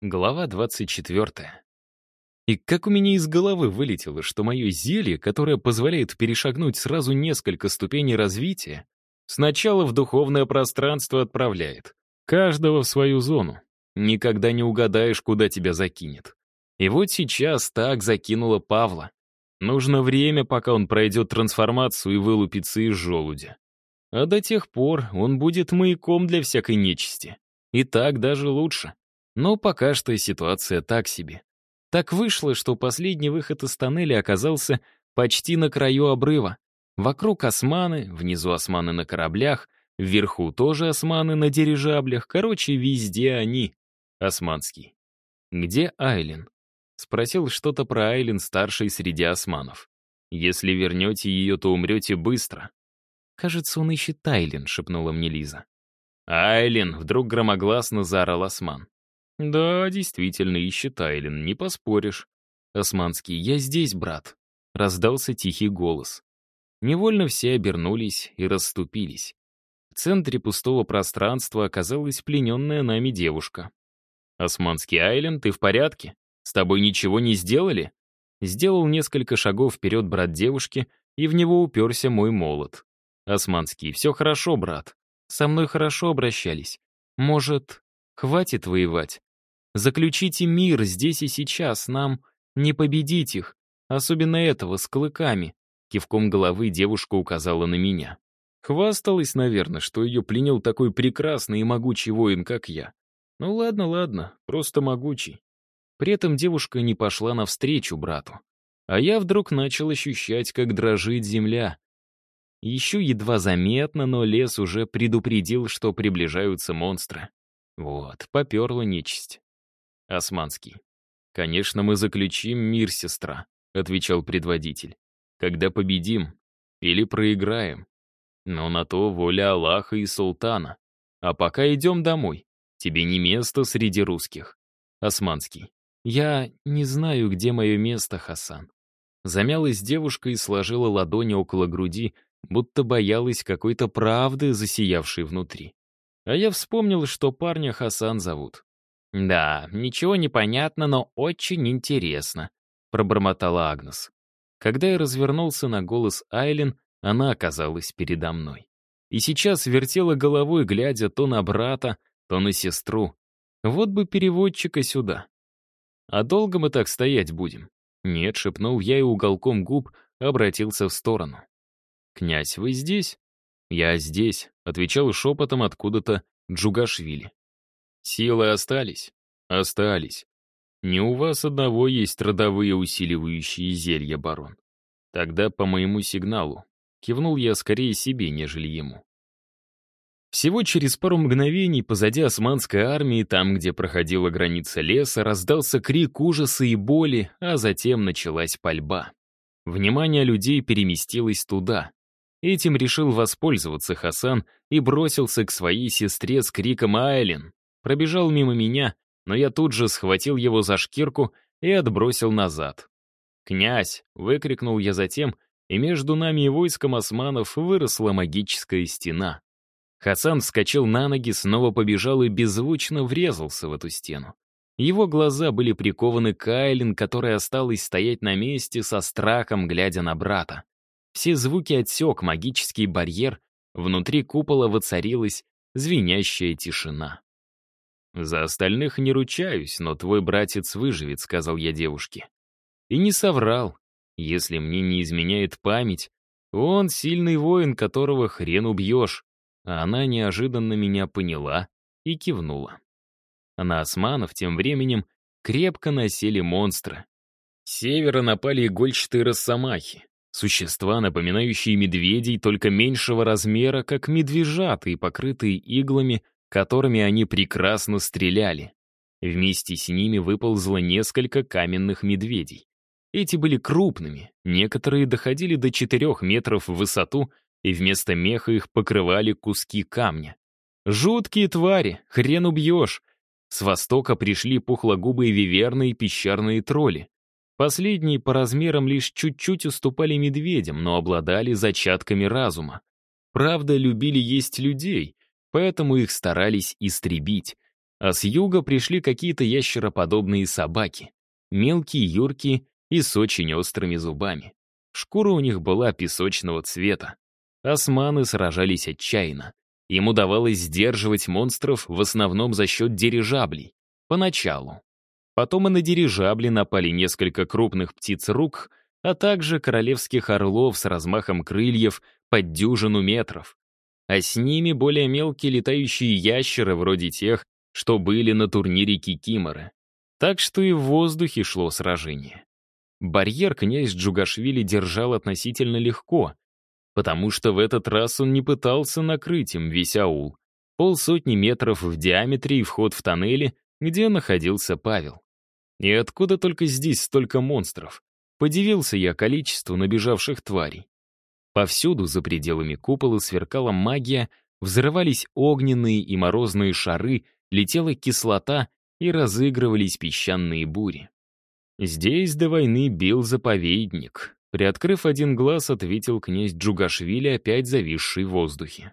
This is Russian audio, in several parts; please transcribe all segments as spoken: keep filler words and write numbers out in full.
Глава двадцать четвертая. И как у меня из головы вылетело, что мое зелье, которое позволяет перешагнуть сразу несколько ступеней развития, сначала в духовное пространство отправляет. Каждого в свою зону. Никогда не угадаешь, куда тебя закинет. И вот сейчас так закинуло Павла. Нужно время, пока он пройдет трансформацию и вылупится из желудя. А до тех пор он будет маяком для всякой нечисти. И так даже лучше. Но пока что ситуация так себе. Так вышло, что последний выход из тоннеля оказался почти на краю обрыва. Вокруг османы, внизу османы на кораблях, вверху тоже османы на дирижаблях. Короче, везде они. Османский. «Где Айлин?» Спросил что-то про Айлин старшей среди османов. «Если вернете ее, то умрете быстро». «Кажется, он ищет Айлин», — шепнула мне Лиза. «Айлин!» — вдруг громогласно заорал осман. «Да, действительно, ищет Айлин, не поспоришь». «Османский, я здесь, брат», — раздался тихий голос. Невольно все обернулись и расступились. В центре пустого пространства оказалась плененная нами девушка. «Османский, Айлин, ты в порядке? С тобой ничего не сделали?» Сделал несколько шагов вперед брат девушки, и в него уперся мой молот. «Османский, все хорошо, брат. Со мной хорошо обращались. Может, хватит воевать? Заключите мир здесь и сейчас, нам не победить их, особенно этого, с клыками». Кивком головы девушка указала на меня. Хвасталась, наверное, что ее пленил такой прекрасный и могучий воин, как я. Ну ладно, ладно, просто могучий. При этом девушка не пошла навстречу брату. А я вдруг начал ощущать, как дрожит земля. Еще едва заметно, но лес уже предупредил, что приближаются монстры. Вот, поперла нечисть. Османский. «Конечно, мы заключим мир, сестра», — отвечал предводитель. «Когда победим или проиграем. Но на то воля Аллаха и султана. А пока идем домой. Тебе не место среди русских». Османский. «Я не знаю, где мое место, Хасан». Замялась девушка и сложила ладони около груди, будто боялась какой-то правды, засиявшей внутри. А я вспомнил, что парня Хасан зовут. «Да, ничего не понятно, но очень интересно», — пробормотала Агнес. Когда я развернулся на голос Айлин, она оказалась передо мной. И сейчас вертела головой, глядя то на брата, то на сестру. Вот бы переводчика сюда. «А долго мы так стоять будем?» «Нет», — шепнул я и уголком губ обратился в сторону. «Князь, вы здесь?» «Я здесь», — отвечал шепотом откуда-то Джугашвили. «Силы остались?» «Остались. Не у вас одного есть родовые усиливающие зелья, барон. Тогда по моему сигналу». Кивнул я скорее себе, нежели ему. Всего через пару мгновений позади османской армии, там, где проходила граница леса, раздался крик ужаса и боли, а затем началась пальба. Внимание людей переместилось туда. Этим решил воспользоваться Хасан и бросился к своей сестре с криком «Айлин!». Пробежал мимо меня, но я тут же схватил его за шкирку и отбросил назад. «Князь!» — выкрикнул я затем, и между нами и войском османов выросла магическая стена. Хасан вскочил на ноги, снова побежал и беззвучно врезался в эту стену. Его глаза были прикованы к Айлин, которая осталась стоять на месте со страхом, глядя на брата. Все звуки отсек магический барьер, внутри купола воцарилась звенящая тишина. «За остальных не ручаюсь, но твой братец выживет», — сказал я девушке. И не соврал. Если мне не изменяет память, он сильный воин, которого хрен убьешь. А она неожиданно меня поняла и кивнула. А на османов тем временем крепко насели монстры. С севера напали игольчатые росомахи. Существа, напоминающие медведей, только меньшего размера, как медвежата и покрытые иглами, которыми они прекрасно стреляли. Вместе с ними выползло несколько каменных медведей. Эти были крупными, некоторые доходили до четырех метров в высоту, и вместо меха их покрывали куски камня. Жуткие твари, хрен убьешь. С востока пришли пухлогубые виверны и пещерные тролли. Последние по размерам лишь чуть-чуть уступали медведям, но обладали зачатками разума. Правда, любили есть людей, поэтому их старались истребить. А с юга пришли какие-то ящероподобные собаки, мелкие, юркие и с очень острыми зубами. Шкура у них была песочного цвета. Османы сражались отчаянно. Им удавалось сдерживать монстров в основном за счет дирижаблей. Поначалу. Потом и на дирижабли напали несколько крупных птиц-рук, а также королевских орлов с размахом крыльев под дюжину метров. А с ними более мелкие летающие ящеры, вроде тех, что были на турнире Кикиморы. Так что и в воздухе шло сражение. Барьер князь Джугашвили держал относительно легко, потому что в этот раз он не пытался накрыть им весь аул. Полсотни метров в диаметре и вход в тоннели, где находился Павел. И откуда только здесь столько монстров? Подивился я количеству набежавших тварей. Повсюду за пределами купола сверкала магия, взрывались огненные и морозные шары, летела кислота и разыгрывались песчаные бури. Здесь до войны бил заповедник. Приоткрыв один глаз, ответил князь Джугашвили, опять зависший в воздухе.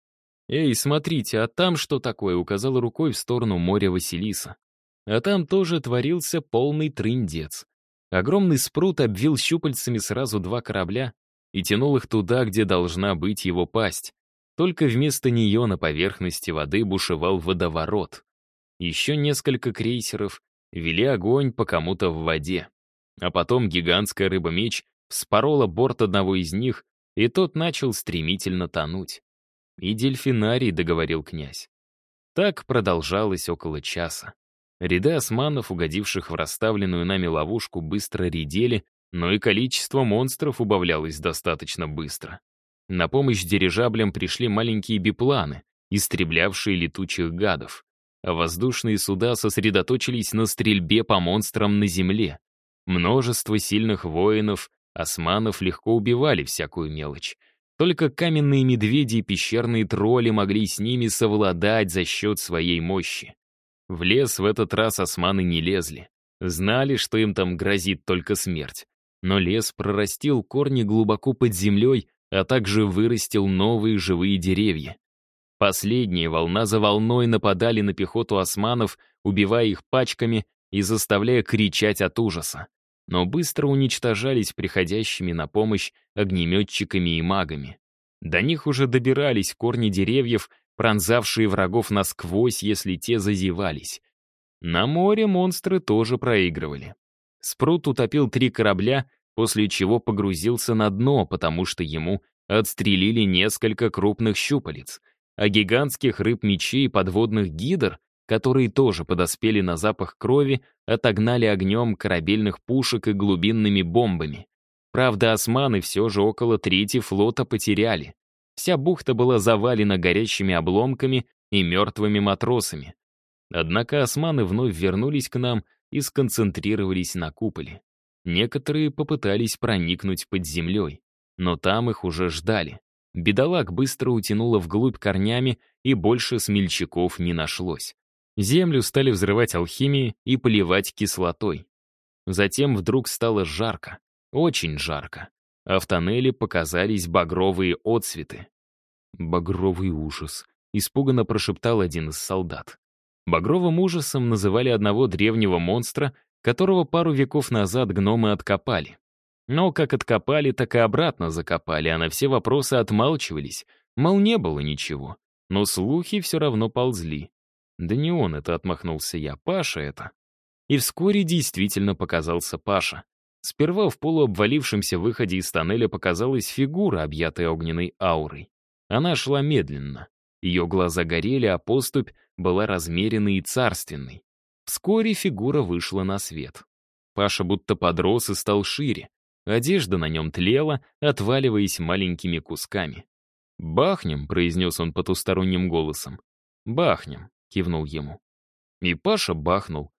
«Эй, смотрите, а там что такое?» — указал рукой в сторону моря Василиса. А там тоже творился полный трындец. Огромный спрут обвил щупальцами сразу два корабля и тянул их туда, где должна быть его пасть. Только вместо нее на поверхности воды бушевал водоворот. Еще несколько крейсеров вели огонь по кому-то в воде. А потом гигантская рыба-меч вспорола борт одного из них, и тот начал стремительно тонуть. «И дельфинарий», — договорил князь. Так продолжалось около часа. Ряды османов, угодивших в расставленную нами ловушку, быстро редели, но и количество монстров убавлялось достаточно быстро. На помощь дирижаблям пришли маленькие бипланы, истреблявшие летучих гадов. А воздушные суда сосредоточились на стрельбе по монстрам на земле. Множество сильных воинов, османов легко убивали всякую мелочь. Только каменные медведи и пещерные тролли могли с ними совладать за счет своей мощи. В лес в этот раз османы не лезли. Знали, что им там грозит только смерть. Но лес прорастил корни глубоко под землей, а также вырастил новые живые деревья. Последние волна за волной нападали на пехоту османов, убивая их пачками и заставляя кричать от ужаса. Но быстро уничтожались приходящими на помощь огнеметчиками и магами. До них уже добирались корни деревьев, пронзавшие врагов насквозь, если те зазевались. На море монстры тоже проигрывали. Спрут утопил три корабля, после чего погрузился на дно, потому что ему отстрелили несколько крупных щупалец, а гигантских рыб-мечей и подводных гидр, которые тоже подоспели на запах крови, отогнали огнем корабельных пушек и глубинными бомбами. Правда, османы все же около трети флота потеряли. Вся бухта была завалена горящими обломками и мертвыми матросами. Однако османы вновь вернулись к нам и сконцентрировались на куполе. Некоторые попытались проникнуть под землей, но там их уже ждали. Бедолаг быстро утянуло вглубь корнями, и больше смельчаков не нашлось. Землю стали взрывать алхимией и поливать кислотой. Затем вдруг стало жарко, очень жарко, а в тоннеле показались багровые отсветы. «Багровый ужас», — испуганно прошептал один из солдат. Багровым ужасом называли одного древнего монстра, которого пару веков назад гномы откопали. Но как откопали, так и обратно закопали, а на все вопросы отмалчивались, мол, не было ничего. Но слухи все равно ползли. Да не он это, отмахнулся я, Паша это. И вскоре действительно показался Паша. Сперва в полуобвалившемся выходе из тоннеля показалась фигура, объятая огненной аурой. Она шла медленно. Ее глаза горели, а поступь была размеренной и царственной. Вскоре фигура вышла на свет. Паша будто подрос и стал шире. Одежда на нем тлела, отваливаясь маленькими кусками. «Бахнем», — произнес он потусторонним голосом. «Бахнем», — кивнул ему. И Паша бахнул.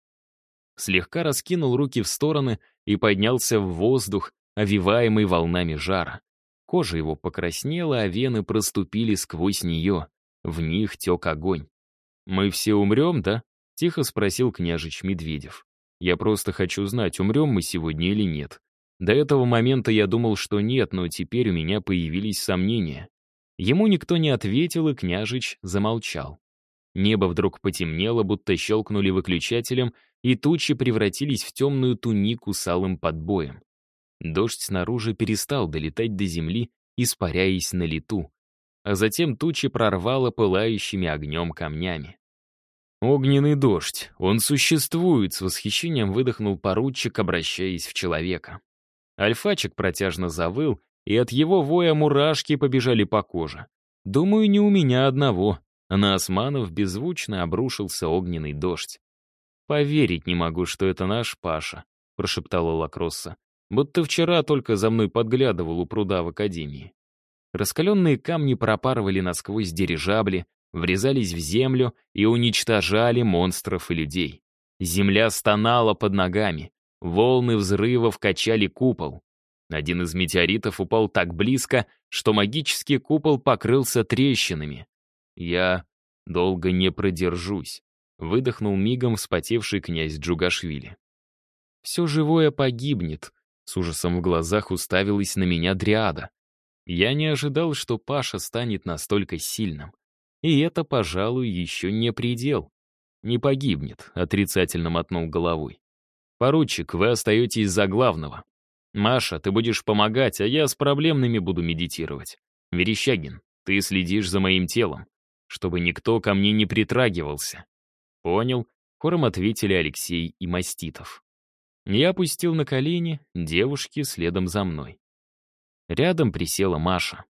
Слегка раскинул руки в стороны и поднялся в воздух, овиваемый волнами жара. Кожа его покраснела, а вены проступили сквозь нее. В них тек огонь. «Мы все умрем, да?» — тихо спросил княжич Медведев. «Я просто хочу знать, умрем мы сегодня или нет. До этого момента я думал, что нет, но теперь у меня появились сомнения». Ему никто не ответил, и княжич замолчал. Небо вдруг потемнело, будто щелкнули выключателем, и тучи превратились в темную тунику с алым подбоем. Дождь снаружи перестал долетать до земли, испаряясь на лету. А затем тучи прорвало пылающими огнем камнями. «Огненный дождь, он существует!» — с восхищением выдохнул поручик, обращаясь в человека. Альфачик протяжно завыл, и от его воя мурашки побежали по коже. Думаю, не у меня одного, а на османов беззвучно обрушился огненный дождь. «Поверить не могу, что это наш Паша», — прошептала Лакросса. «Будто вчера только за мной подглядывал у пруда в академии». Раскаленные камни пропарывали насквозь дирижабли, врезались в землю и уничтожали монстров и людей. Земля стонала под ногами, волны взрывов качали купол. Один из метеоритов упал так близко, что магический купол покрылся трещинами. «Я долго не продержусь», — выдохнул мигом вспотевший князь Джугашвили. «Все живое погибнет», — с ужасом в глазах уставилась на меня Дриада. Я не ожидал, что Паша станет настолько сильным. И это, пожалуй, еще не предел. «Не погибнет», — отрицательно мотнул головой. «Поручик, вы остаетесь за главного. Маша, ты будешь помогать, а я с проблемными буду медитировать. Верещагин, ты следишь за моим телом, чтобы никто ко мне не притрагивался». «Понял», — хором ответили Алексей и Маститов. Я опустил на колени, девушки следом за мной. Рядом присела Маша.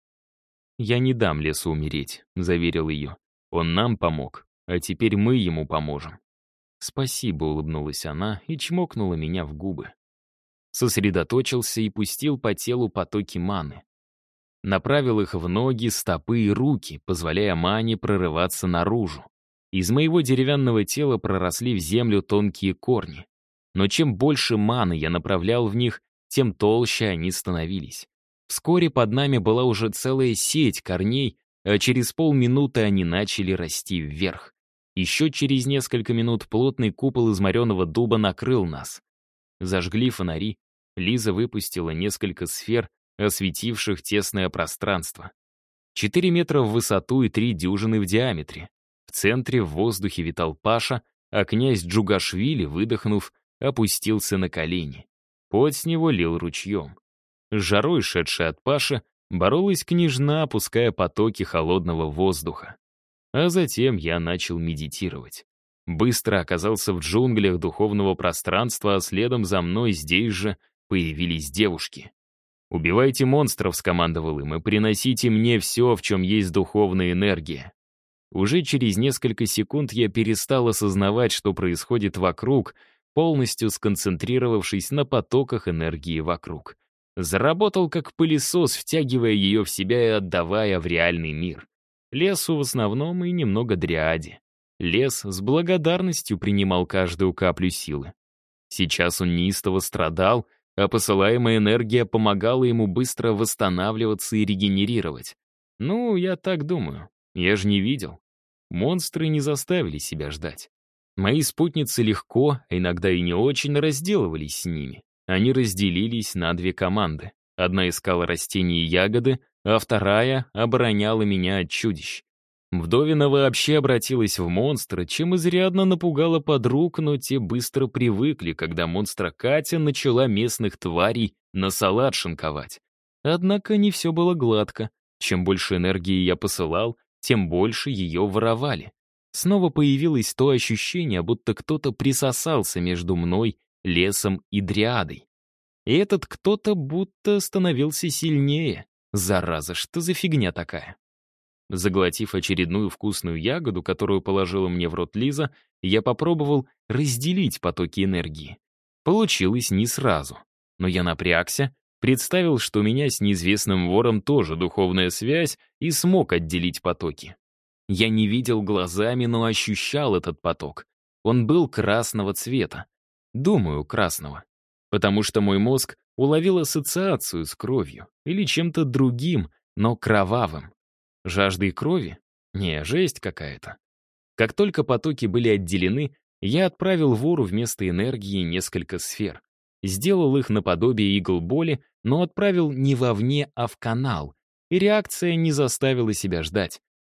«Я не дам лесу умереть», — заверил ее. «Он нам помог, а теперь мы ему поможем». «Спасибо», — улыбнулась она и чмокнула меня в губы. Сосредоточился и пустил по телу потоки маны. Направил их в ноги, стопы и руки, позволяя мане прорываться наружу. Из моего деревянного тела проросли в землю тонкие корни. Но чем больше маны я направлял в них, тем толще они становились. Вскоре под нами была уже целая сеть корней, а через полминуты они начали расти вверх. Еще через несколько минут плотный купол из мореного дуба накрыл нас. Зажгли фонари, Лиза выпустила несколько сфер, осветивших тесное пространство. Четыре метра в высоту и три дюжины в диаметре. В центре в воздухе витал Паша, а князь Джугашвили, выдохнув, опустился на колени. Пот с него лил ручьем. С жарой, шедшей от Паши, боролась княжна, опуская потоки холодного воздуха. А затем я начал медитировать. Быстро оказался в джунглях духовного пространства, а следом за мной здесь же появились девушки. «Убивайте монстров», — скомандовал им, — «и приносите мне все, в чем есть духовная энергия». Уже через несколько секунд я перестал осознавать, что происходит вокруг, полностью сконцентрировавшись на потоках энергии вокруг. Заработал как пылесос, втягивая ее в себя и отдавая в реальный мир. Лесу в основном и немного Дриаде. Лес с благодарностью принимал каждую каплю силы. Сейчас он неистово страдал, а посылаемая энергия помогала ему быстро восстанавливаться и регенерировать. Ну, я так думаю. Я же не видел. Монстры не заставили себя ждать. Мои спутницы легко, а иногда и не очень, разделывались с ними. Они разделились на две команды. Одна искала растения и ягоды, а вторая обороняла меня от чудищ. Вдовина вообще обратилась в монстра, чем изрядно напугала подруг, но те быстро привыкли, когда монстра Катя начала местных тварей на салат шинковать. Однако не все было гладко. Чем больше энергии я посылал, тем больше ее воровали. Снова появилось то ощущение, будто кто-то присосался между мной, лесом и Дриадой. И этот кто-то будто становился сильнее. Зараза, что за фигня такая? Заглотив очередную вкусную ягоду, которую положила мне в рот Лиза, я попробовал разделить потоки энергии. Получилось не сразу. Но я напрягся, представил, что у меня с неизвестным вором тоже духовная связь, и смог отделить потоки. Я не видел глазами, но ощущал этот поток. Он был красного цвета. Думаю, красного. Потому что мой мозг уловил ассоциацию с кровью или чем-то другим, но кровавым. Жаждой крови? Не, жесть какая-то. Как только потоки были отделены, я отправил вору вместо энергии несколько сфер. Сделал их наподобие игл боли, но отправил не вовне, а в канал. И реакция не заставила себя ждать.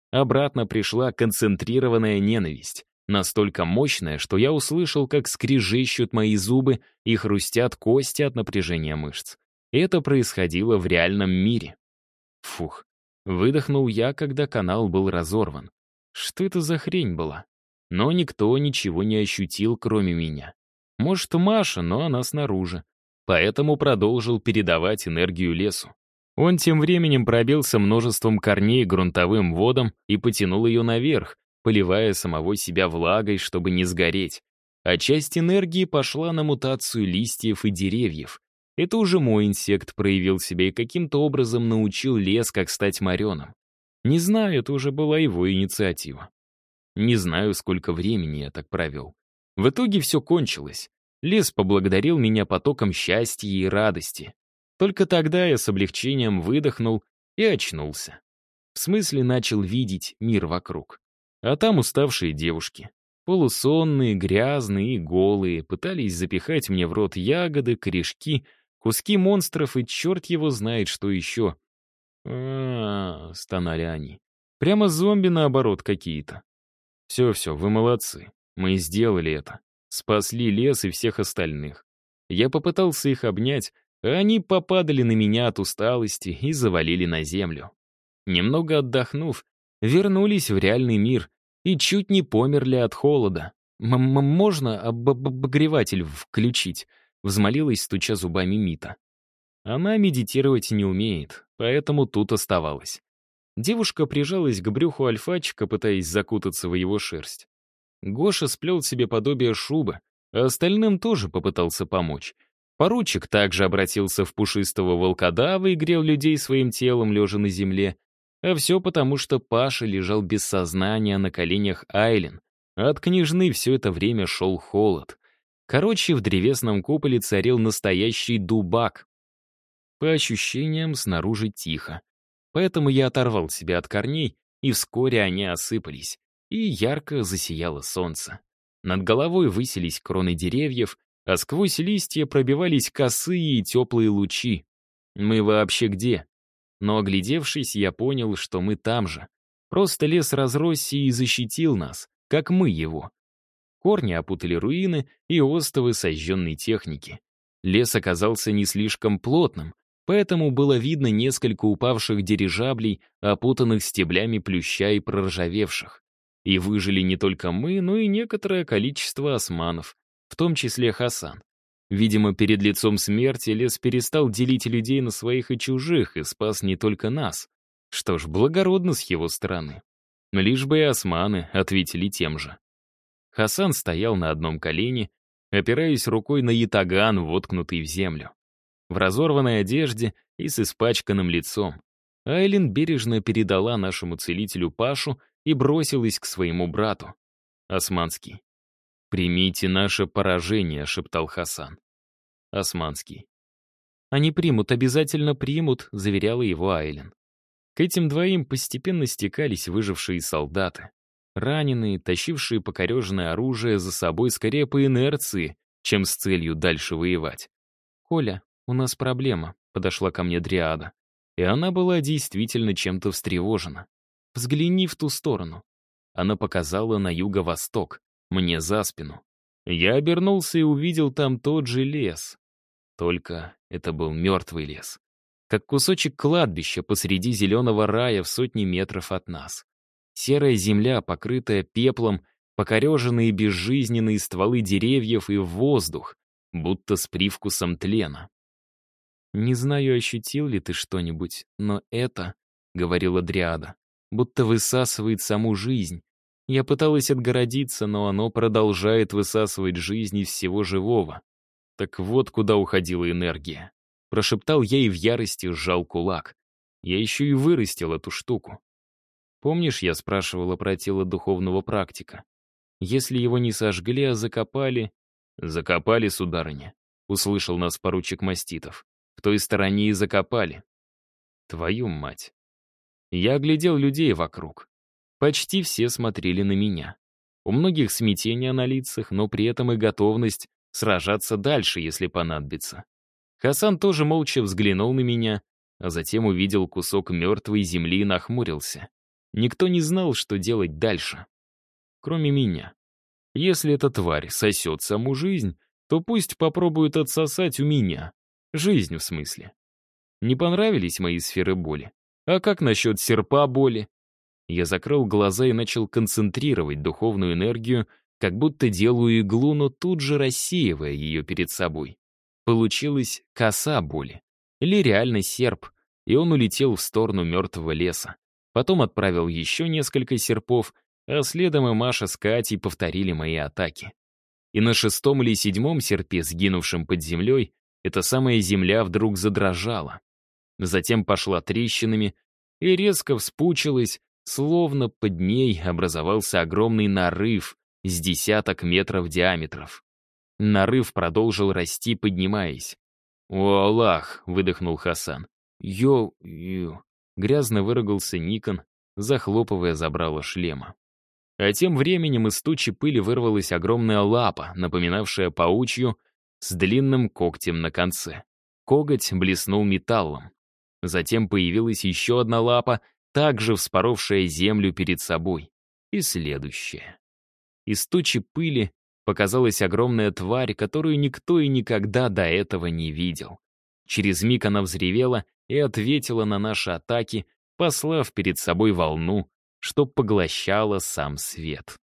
Обратно пришла концентрированная ненависть, настолько мощная, что я услышал, как скрежещут мои зубы и хрустят кости от напряжения мышц. Это происходило в реальном мире. Фух. Выдохнул я, когда канал был разорван. Что это за хрень была? Но никто ничего не ощутил, кроме меня. Может, Маша, но она снаружи. Поэтому продолжил передавать энергию лесу. Он тем временем пробился множеством корней грунтовым водом и потянул ее наверх, поливая самого себя влагой, чтобы не сгореть. А часть энергии пошла на мутацию листьев и деревьев. Это уже мой инсект проявил себя и каким-то образом научил лес, как стать мореным. Не знаю, это уже была его инициатива. Не знаю, сколько времени я так провел. В итоге все кончилось. Лес поблагодарил меня потоком счастья и радости. Только тогда я с облегчением выдохнул и очнулся. В смысле, начал видеть мир вокруг. А там уставшие девушки. Полусонные, грязные и голые, пытались запихать мне в рот ягоды, корешки, куски монстров и черт его знает, что еще. а стонали они. Прямо зомби, наоборот, какие-то. Все-все, вы молодцы. Мы сделали это. Спасли лес и всех остальных. Я попытался их обнять, а они попадали на меня от усталости и завалили на землю. Немного отдохнув, вернулись в реальный мир и чуть не померли от холода. М -м «Можно об обогреватель включить?» — взмолилась, стуча зубами Мита. Она медитировать не умеет, поэтому тут оставалась. Девушка прижалась к брюху альфачика, пытаясь закутаться в его шерсть. Гоша сплел себе подобие шубы, а остальным тоже попытался помочь. Поручик также обратился в пушистого волкодава и грел людей своим телом, лежа на земле. А все потому, что Паша лежал без сознания на коленях Айлен, а от княжны все это время шел холод. Короче, в древесном куполе царил настоящий дубак. По ощущениям, снаружи тихо. Поэтому я оторвал себя от корней, и вскоре они осыпались, и ярко засияло солнце. Над головой высились кроны деревьев, а сквозь листья пробивались косые и теплые лучи. Мы вообще где? Но, оглядевшись, я понял, что мы там же. Просто лес разросся и защитил нас, как мы его. Корни опутали руины и остовы сожженной техники. Лес оказался не слишком плотным, поэтому было видно несколько упавших дирижаблей, опутанных стеблями плюща и проржавевших. И выжили не только мы, но и некоторое количество османов, в том числе Хасан. Видимо, перед лицом смерти лес перестал делить людей на своих и чужих и спас не только нас. Что ж, благородно с его стороны. Лишь бы и османы ответили тем же. Хасан стоял на одном колене, опираясь рукой на ятаган, воткнутый в землю. В разорванной одежде и с испачканным лицом. Айлин бережно передала нашему целителю Пашу и бросилась к своему брату. Османский. «Примите наше поражение», — шептал Хасан. Османский. «Они примут, обязательно примут», — заверяла его Айлин. К этим двоим постепенно стекались выжившие солдаты. Раненые, тащившие покореженное оружие за собой скорее по инерции, чем с целью дальше воевать. «Коля, у нас проблема», — подошла ко мне Дриада. И она была действительно чем-то встревожена. «Взгляни в ту сторону». Она показала на юго-восток, мне за спину. Я обернулся и увидел там тот же лес. Только это был мертвый лес. Как кусочек кладбища посреди зеленого рая в сотни метров от нас. Серая земля, покрытая пеплом, покореженные безжизненные стволы деревьев и воздух, будто с привкусом тлена. «Не знаю, ощутил ли ты что-нибудь, но это, — говорила Дриада, — будто высасывает саму жизнь. Я пыталась отгородиться, но оно продолжает высасывать жизнь из всего живого. Так вот куда уходила энергия». Прошептал я и в ярости сжал кулак. Я еще и вырастил эту штуку. Помнишь, я спрашивала про тело духовного практика? Если его не сожгли, а закопали... «Закопали, сударыня», — услышал нас поручик Маститов. «В той стороне и закопали». Твою мать. Я оглядел людей вокруг. Почти все смотрели на меня. У многих смятение на лицах, но при этом и готовность сражаться дальше, если понадобится. Хасан тоже молча взглянул на меня, а затем увидел кусок мертвой земли и нахмурился. Никто не знал, что делать дальше. Кроме меня. Если эта тварь сосет саму жизнь, то пусть попробует отсосать у меня. Жизнь, в смысле. Не понравились мои сферы боли? А как насчет серпа боли? Я закрыл глаза и начал концентрировать духовную энергию, как будто делаю иглу, но тут же рассеивая ее перед собой. Получилась коса боли. Или реально серп, и он улетел в сторону мертвого леса. Потом отправил еще несколько серпов, а следом и Маша с Катей повторили мои атаки. И на шестом или седьмом серпе, сгинувшем под землей, эта самая земля вдруг задрожала. Затем пошла трещинами и резко вспучилась, словно под ней образовался огромный нарыв с десяток метров диаметров. Нарыв продолжил расти, поднимаясь. «О, Аллах!» — выдохнул Хасан. «Йо-ю!» — грязно выругался Никон, захлопывая забрало шлема. А тем временем из тучи пыли вырвалась огромная лапа, напоминавшая паучью, с длинным когтем на конце. Коготь блеснул металлом. Затем появилась еще одна лапа, также вспоровшая землю перед собой. И следующая. Из тучи пыли показалась огромная тварь, которую никто и никогда до этого не видел. Через миг она взревела и ответила на наши атаки, послав перед собой волну, что поглощала сам свет.